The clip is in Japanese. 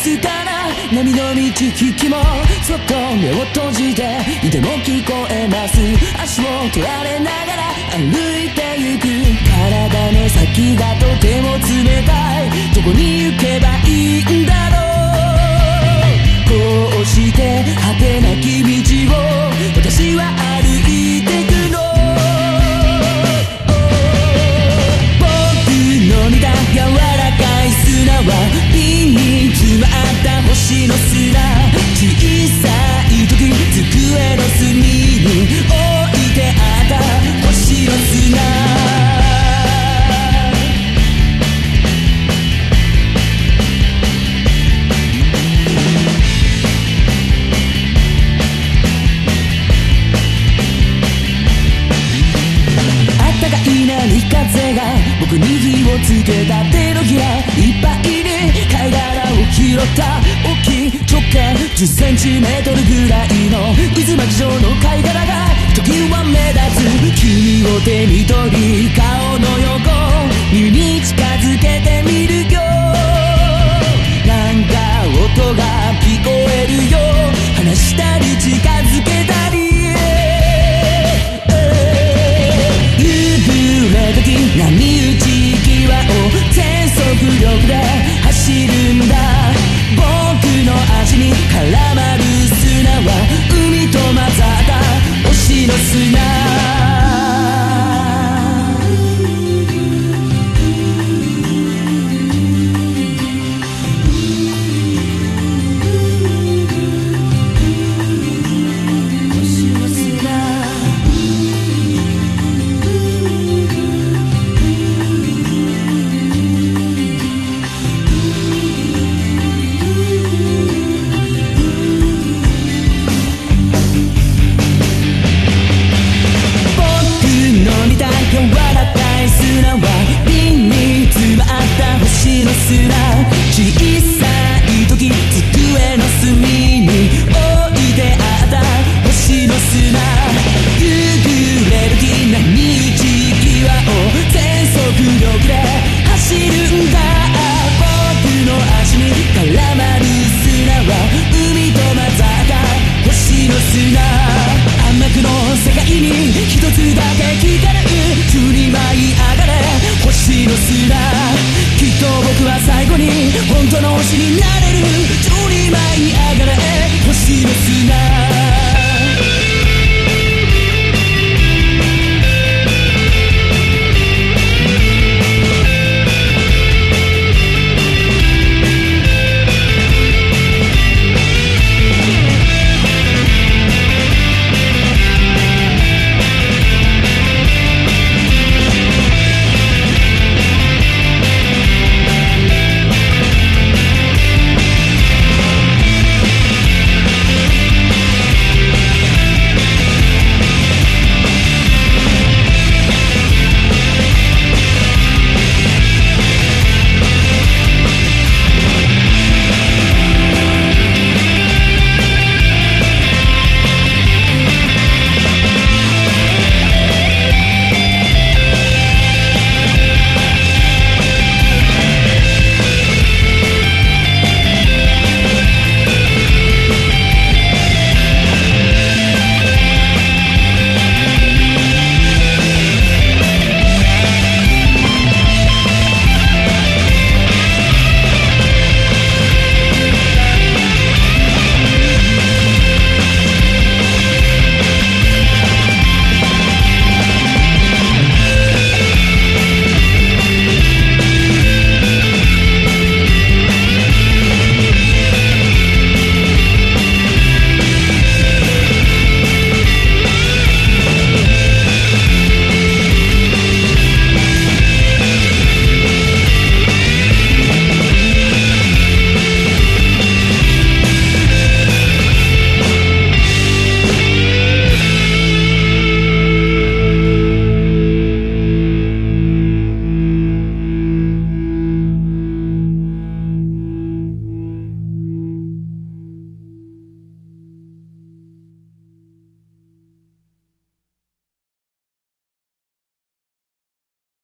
すから波の満ち引きもそっと目を閉じていても聞こえます。足を取られながら歩いてゆく。体の先がとても冷たい。どこに行けばいいんだろう。こうして果てなき道を私は歩いてくの。僕の見た柔らかい砂は瓶に詰まった星の砂。小さい時机の隅に置いてあった星の砂。風が僕に火をつけた。手のひらいっぱいに貝殻を拾った。大きい直径10センチメートルぐらいの渦巻き状の貝殻がひときわ目立つ。君を手に取り顔の横耳